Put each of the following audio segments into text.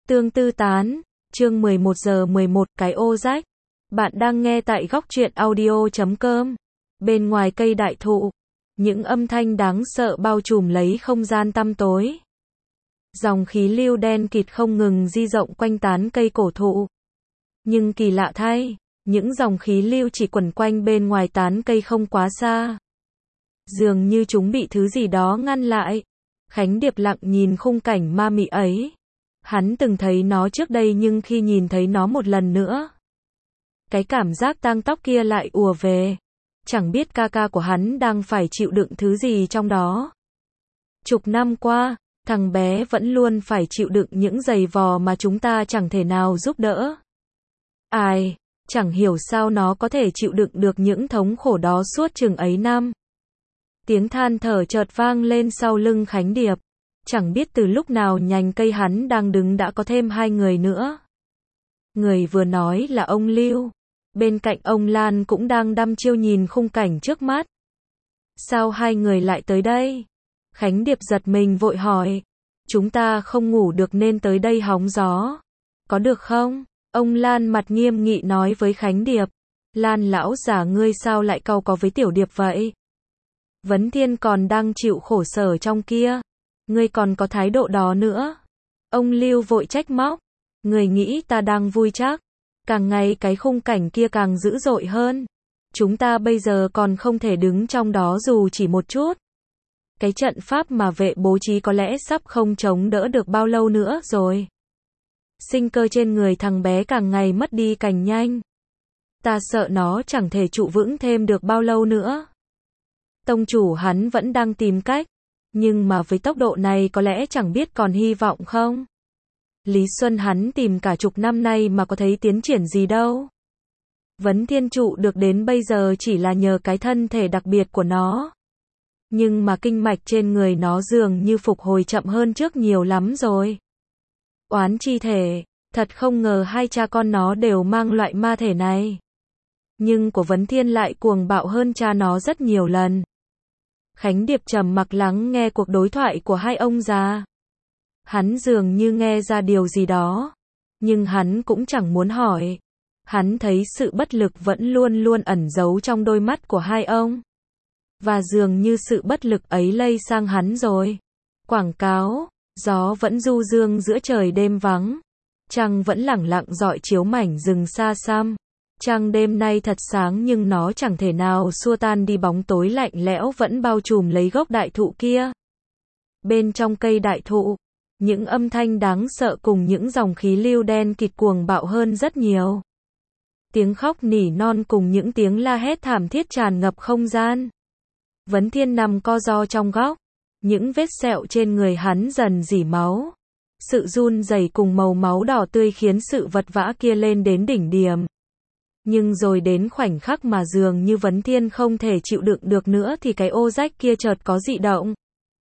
Tương tư tán, chương 11 giờ 11, cái ô rách. Bạn đang nghe tại góc truyện audio.com. Bên ngoài cây đại thụ, những âm thanh đáng sợ bao trùm lấy không gian tăm tối. Dòng khí lưu đen kịt không ngừng di rộng quanh tán cây cổ thụ. Nhưng kỳ lạ thay, những dòng khí lưu chỉ quẩn quanh bên ngoài tán cây không quá xa. Dường như chúng bị thứ gì đó ngăn lại. Khánh Điệp lặng nhìn khung cảnh ma mị ấy. Hắn từng thấy nó trước đây nhưng khi nhìn thấy nó một lần nữa, cái cảm giác tang tóc kia lại ùa về. Chẳng biết ca ca của hắn đang phải chịu đựng thứ gì trong đó. Chục năm qua, thằng bé vẫn luôn phải chịu đựng những giày vò mà chúng ta chẳng thể nào giúp đỡ. Ai, chẳng hiểu sao nó có thể chịu đựng được những thống khổ đó suốt chừng ấy năm. Tiếng than thở chợt vang lên sau lưng Khánh Điệp. Chẳng biết từ lúc nào nhành cây hắn đang đứng đã có thêm hai người nữa. Người vừa nói là ông Lưu. Bên cạnh ông Lan cũng đang đăm chiêu nhìn khung cảnh trước mắt. Sao hai người lại tới đây? Khánh Điệp giật mình vội hỏi. Chúng ta không ngủ được nên tới đây hóng gió. Có được không? Ông Lan mặt nghiêm nghị nói với Khánh Điệp. Lan lão già ngươi sao lại cau có với Tiểu Điệp vậy? Vấn Thiên còn đang chịu khổ sở trong kia. Ngươi còn có thái độ đó nữa. Ông Lưu vội trách móc. Người nghĩ ta đang vui chắc. Càng ngày cái khung cảnh kia càng dữ dội hơn. Chúng ta bây giờ còn không thể đứng trong đó dù chỉ một chút. Cái trận pháp mà vệ bố trí có lẽ sắp không chống đỡ được bao lâu nữa rồi. Sinh cơ trên người thằng bé càng ngày mất đi càng nhanh. Ta sợ nó chẳng thể trụ vững thêm được bao lâu nữa. Tông chủ hắn vẫn đang tìm cách. Nhưng mà với tốc độ này có lẽ chẳng biết còn hy vọng không. Lý Xuân hắn tìm cả chục năm nay mà có thấy tiến triển gì đâu. Vấn Thiên trụ được đến bây giờ chỉ là nhờ cái thân thể đặc biệt của nó. Nhưng mà kinh mạch trên người nó dường như phục hồi chậm hơn trước nhiều lắm rồi. Oán chi thể, thật không ngờ hai cha con nó đều mang loại ma thể này. Nhưng của Vấn Thiên lại cuồng bạo hơn cha nó rất nhiều lần. Khánh Điệp trầm mặc lắng nghe cuộc đối thoại của hai ông già. Hắn dường như nghe ra điều gì đó, nhưng hắn cũng chẳng muốn hỏi. Hắn thấy sự bất lực vẫn luôn luôn ẩn giấu trong đôi mắt của hai ông. Và dường như sự bất lực ấy lây sang hắn rồi. Quảng cáo, gió vẫn du dương giữa trời đêm vắng. Trăng vẫn lẳng lặng rọi chiếu mảnh rừng xa xăm. Trăng đêm nay thật sáng nhưng nó chẳng thể nào xua tan đi bóng tối lạnh lẽo vẫn bao trùm lấy gốc đại thụ kia. Bên trong cây đại thụ, những âm thanh đáng sợ cùng những dòng khí lưu đen kịt cuồng bạo hơn rất nhiều. Tiếng khóc nỉ non cùng những tiếng la hét thảm thiết tràn ngập không gian. Vấn Thiên nằm co ro trong góc. Những vết sẹo trên người hắn dần rỉ máu. Sự run rẩy cùng màu máu đỏ tươi khiến sự vật vã kia lên đến đỉnh điểm. Nhưng rồi đến khoảnh khắc mà dường như Vấn Thiên không thể chịu đựng được nữa thì cái ô rách kia chợt có dị động.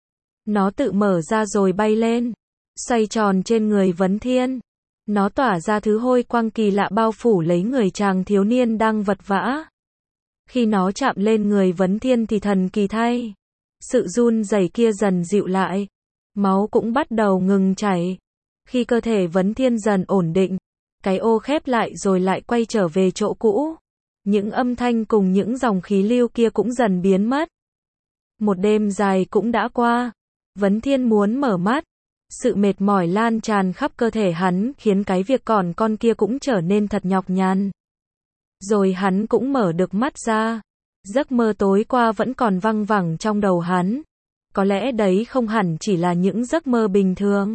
Nó tự mở ra rồi bay lên, xoay tròn trên người Vấn Thiên. Nó tỏa ra thứ hôi quang kỳ lạ bao phủ lấy người chàng thiếu niên đang vật vã. Khi nó chạm lên người Vấn Thiên thì thần kỳ thay. Sự run rẩy kia dần dịu lại. Máu cũng bắt đầu ngừng chảy. Khi cơ thể Vấn Thiên dần ổn định, cái ô khép lại rồi lại quay trở về chỗ cũ. Những âm thanh cùng những dòng khí lưu kia cũng dần biến mất. Một đêm dài cũng đã qua. Vấn Thiên muốn mở mắt. Sự mệt mỏi lan tràn khắp cơ thể hắn khiến cái việc còn con kia cũng trở nên thật nhọc nhằn. Rồi hắn cũng mở được mắt ra. Giấc mơ tối qua vẫn còn văng vẳng trong đầu hắn. Có lẽ đấy không hẳn chỉ là những giấc mơ bình thường.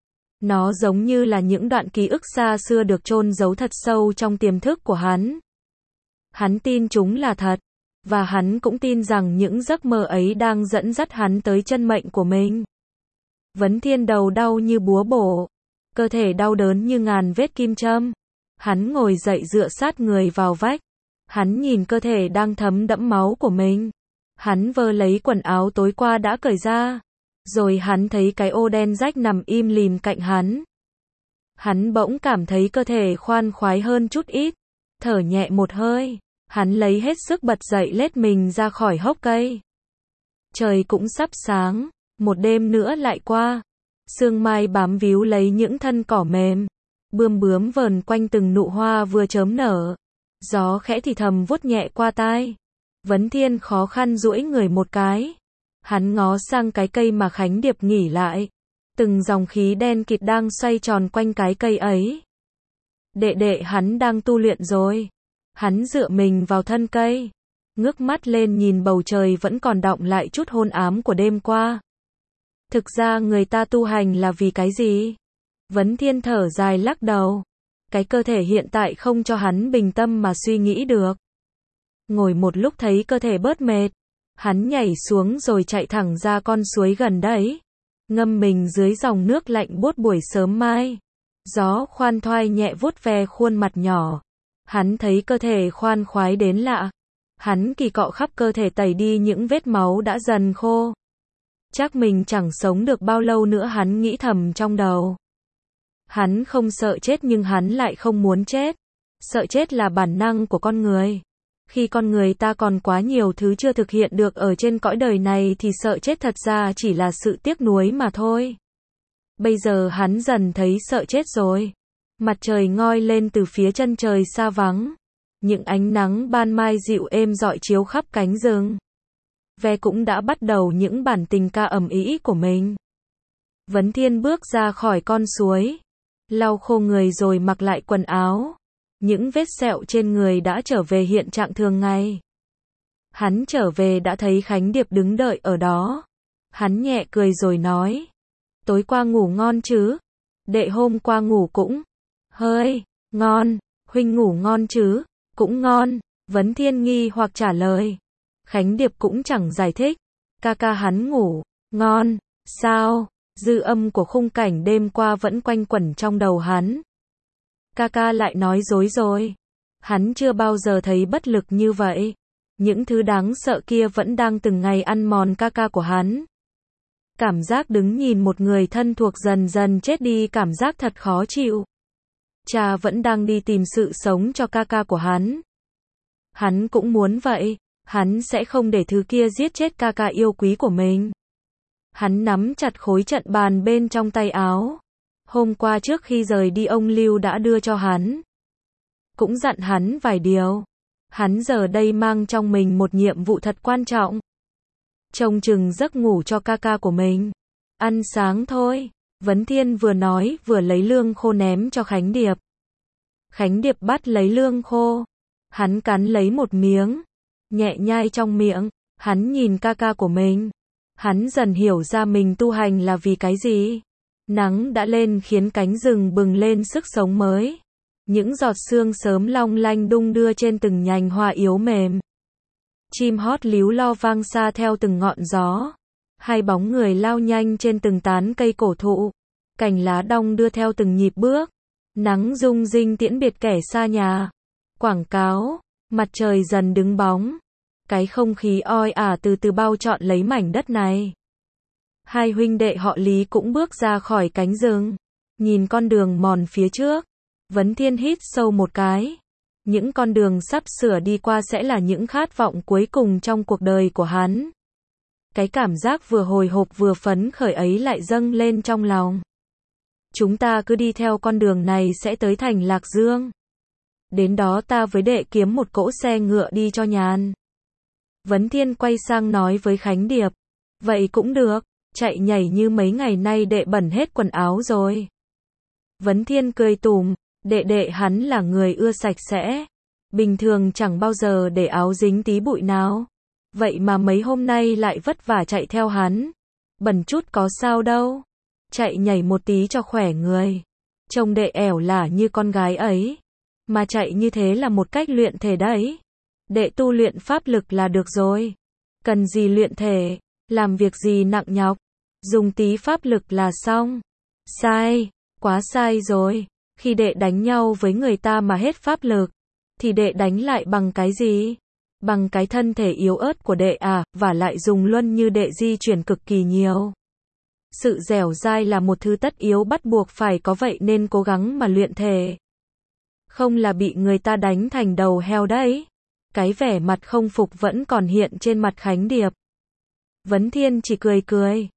Nó giống như là những đoạn ký ức xa xưa được chôn giấu thật sâu trong tiềm thức của hắn. Hắn tin chúng là thật. Và hắn cũng tin rằng những giấc mơ ấy đang dẫn dắt hắn tới chân mệnh của mình. Vấn Thiên đầu đau như búa bổ. Cơ thể đau đớn như ngàn vết kim châm. Hắn ngồi dậy dựa sát người vào vách. Hắn nhìn cơ thể đang thấm đẫm máu của mình. Hắn vơ lấy quần áo tối qua đã cởi ra. Rồi hắn thấy cái ô đen rách nằm im lìm cạnh hắn. Hắn bỗng cảm thấy cơ thể khoan khoái hơn chút ít. Thở nhẹ một hơi. Hắn lấy hết sức bật dậy lết mình ra khỏi hốc cây. Trời cũng sắp sáng. Một đêm nữa lại qua. Sương mai bám víu lấy những thân cỏ mềm. Bươm bướm vờn quanh từng nụ hoa vừa chớm nở. Gió khẽ thì thầm vuốt nhẹ qua tai. Vấn Thiên khó khăn duỗi người một cái. Hắn ngó sang cái cây mà Khánh Điệp nghỉ lại. Từng dòng khí đen kịt đang xoay tròn quanh cái cây ấy. Đệ đệ hắn đang tu luyện rồi. Hắn dựa mình vào thân cây. Ngước mắt lên nhìn bầu trời vẫn còn đọng lại chút hôn ám của đêm qua. Thực ra người ta tu hành là vì cái gì? Vấn Thiên thở dài lắc đầu. Cái cơ thể hiện tại không cho hắn bình tâm mà suy nghĩ được. Ngồi một lúc thấy cơ thể bớt mệt. Hắn nhảy xuống rồi chạy thẳng ra con suối gần đấy. Ngâm mình dưới dòng nước lạnh buốt buổi sớm mai. Gió khoan thoai nhẹ vuốt ve khuôn mặt nhỏ. Hắn thấy cơ thể khoan khoái đến lạ. Hắn kỳ cọ khắp cơ thể tẩy đi những vết máu đã dần khô. Chắc mình chẳng sống được bao lâu nữa, hắn nghĩ thầm trong đầu. Hắn không sợ chết nhưng hắn lại không muốn chết. Sợ chết là bản năng của con người. Khi con người ta còn quá nhiều thứ chưa thực hiện được ở trên cõi đời này thì sợ chết thật ra chỉ là sự tiếc nuối mà thôi. Bây giờ hắn dần thấy sợ chết rồi. Mặt trời ngoi lên từ phía chân trời xa vắng. Những ánh nắng ban mai dịu êm rọi chiếu khắp cánh rừng. Ve cũng đã bắt đầu những bản tình ca ầm ĩ của mình. Vấn Thiên bước ra khỏi con suối. Lau khô người rồi mặc lại quần áo. Những vết sẹo trên người đã trở về hiện trạng thường ngày. Hắn trở về đã thấy Khánh Điệp đứng đợi ở đó. Hắn nhẹ cười rồi nói. Tối qua ngủ ngon chứ? Đệ hôm qua ngủ cũng hơi ngon. Huynh ngủ ngon chứ? Cũng ngon. Vấn Thiên nghi hoặc trả lời. Khánh Điệp cũng chẳng giải thích. Ca ca hắn ngủ ngon. Sao? Dư âm của khung cảnh đêm qua vẫn quanh quẩn trong đầu hắn. Ca ca lại nói dối rồi. Hắn chưa bao giờ thấy bất lực như vậy. Những thứ đáng sợ kia vẫn đang từng ngày ăn mòn ca ca của hắn. Cảm giác đứng nhìn một người thân thuộc dần dần chết đi, cảm giác thật khó chịu. Cha vẫn đang đi tìm sự sống cho ca ca của hắn. Hắn cũng muốn vậy. Hắn sẽ không để thứ kia giết chết ca ca yêu quý của mình. Hắn nắm chặt khối trận bàn bên trong tay áo. Hôm qua trước khi rời đi ông Lưu đã đưa cho hắn. Cũng dặn hắn vài điều. Hắn giờ đây mang trong mình một nhiệm vụ thật quan trọng. Trông chừng giấc ngủ cho ca ca của mình. Ăn sáng thôi. Vấn Thiên vừa nói vừa lấy lương khô ném cho Khánh Điệp. Khánh Điệp bắt lấy lương khô. Hắn cắn lấy một miếng. Nhẹ nhai trong miệng. Hắn nhìn ca ca của mình. Hắn dần hiểu ra mình tu hành là vì cái gì. Nắng đã lên khiến cánh rừng bừng lên sức sống mới. Những giọt sương sớm long lanh đung đưa trên từng nhành hoa yếu mềm. Chim hót líu lo vang xa theo từng ngọn gió. Hai bóng người lao nhanh trên từng tán cây cổ thụ. Cành lá đong đưa theo từng nhịp bước. Nắng rung rinh tiễn biệt kẻ xa nhà. Quảng cáo, mặt trời dần đứng bóng. Cái không khí oi ả từ từ bao trọn lấy mảnh đất này. Hai huynh đệ họ Lý cũng bước ra khỏi cánh rừng. Nhìn con đường mòn phía trước. Vấn Thiên hít sâu một cái. Những con đường sắp sửa đi qua sẽ là những khát vọng cuối cùng trong cuộc đời của hắn. Cái cảm giác vừa hồi hộp vừa phấn khởi ấy lại dâng lên trong lòng. Chúng ta cứ đi theo con đường này sẽ tới thành Lạc Dương. Đến đó ta với đệ kiếm một cỗ xe ngựa đi cho nhàn. Vấn Thiên quay sang nói với Khánh Điệp. Vậy cũng được, chạy nhảy như mấy ngày nay đệ bẩn hết quần áo rồi. Vấn Thiên cười tủm, đệ hắn là người ưa sạch sẽ. Bình thường chẳng bao giờ để áo dính tí bụi nào. Vậy mà mấy hôm nay lại vất vả chạy theo hắn. Bẩn chút có sao đâu. Chạy nhảy một tí cho khỏe người. Trông đệ ẻo lả như con gái ấy. Mà chạy như thế là một cách luyện thể đấy. Đệ tu luyện pháp lực là được rồi. Cần gì luyện thể, làm việc gì nặng nhọc. Dùng tí pháp lực là xong. Sai, quá sai rồi. Khi đệ đánh nhau với người ta mà hết pháp lực, thì đệ đánh lại bằng cái gì? Bằng cái thân thể yếu ớt của đệ à, và lại dùng luân như đệ di chuyển cực kỳ nhiều. Sự dẻo dai là một thứ tất yếu bắt buộc phải có, vậy nên cố gắng mà luyện thể. Không là bị người ta đánh thành đầu heo đấy. Cái vẻ mặt không phục vẫn còn hiện trên mặt Khánh Điệp. Vấn Thiên chỉ cười cười.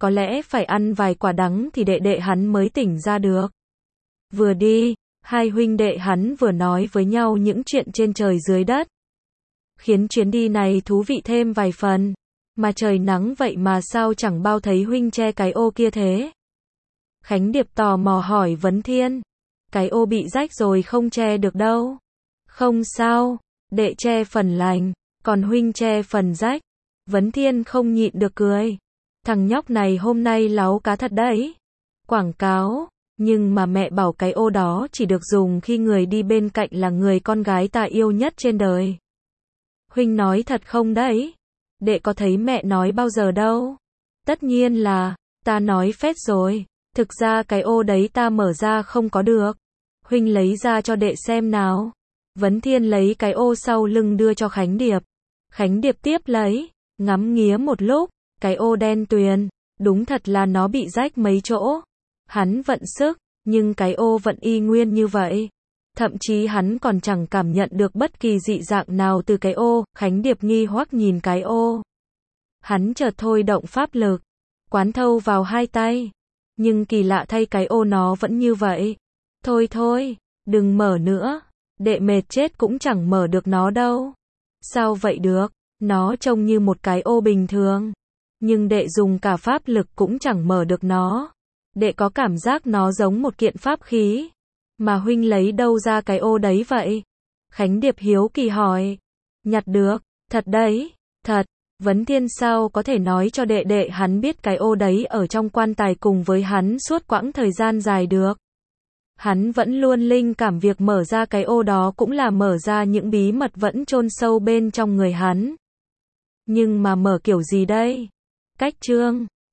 có lẽ phải ăn vài quả đắng thì đệ đệ hắn mới tỉnh ra được. Vừa đi, hai huynh đệ hắn vừa nói với nhau những chuyện trên trời dưới đất, khiến chuyến đi này thú vị thêm vài phần. Mà trời nắng vậy mà sao chẳng bao thấy huynh che cái ô kia thế? Khánh Điệp tò mò hỏi Vấn Thiên. Cái ô bị rách rồi không che được đâu. Không sao, đệ che phần lành, còn huynh che phần rách. Vấn Thiên không nhịn được cười. Thằng nhóc này hôm nay láu cá thật đấy. Quảng cáo, nhưng mà mẹ bảo cái ô đó chỉ được dùng khi người đi bên cạnh là người con gái ta yêu nhất trên đời. Huynh nói thật không đấy? Đệ có thấy mẹ nói bao giờ đâu. Tất nhiên là, ta nói phết rồi. Thực ra cái ô đấy ta mở ra không có được. Huynh lấy ra cho đệ xem nào. Vấn Thiên lấy cái ô sau lưng đưa cho Khánh Điệp. Khánh Điệp tiếp lấy, ngắm nghía một lúc, cái ô đen tuyền, đúng thật là nó bị rách mấy chỗ. Hắn vận sức, nhưng cái ô vẫn y nguyên như vậy. Thậm chí hắn còn chẳng cảm nhận được bất kỳ dị dạng nào từ cái ô. Khánh Điệp nghi hoắc nhìn cái ô. Hắn chợt thôi động pháp lực, quán thâu vào hai tay. Nhưng kỳ lạ thay cái ô nó vẫn như vậy. Thôi thôi, đừng mở nữa. Đệ mệt chết cũng chẳng mở được nó đâu. Sao vậy được? Nó trông như một cái ô bình thường. Nhưng đệ dùng cả pháp lực cũng chẳng mở được nó. Đệ có cảm giác nó giống một kiện pháp khí. Mà huynh lấy đâu ra cái ô đấy vậy? Khánh Điệp hiếu kỳ hỏi. Nhặt được, thật đấy, thật. Vấn Thiên sao có thể nói cho đệ đệ hắn biết cái ô đấy ở trong quan tài cùng với hắn suốt quãng thời gian dài được. Hắn vẫn luôn linh cảm việc mở ra cái ô đó cũng là mở ra những bí mật vẫn chôn sâu bên trong người hắn. Nhưng mà mở kiểu gì đây? Cách chương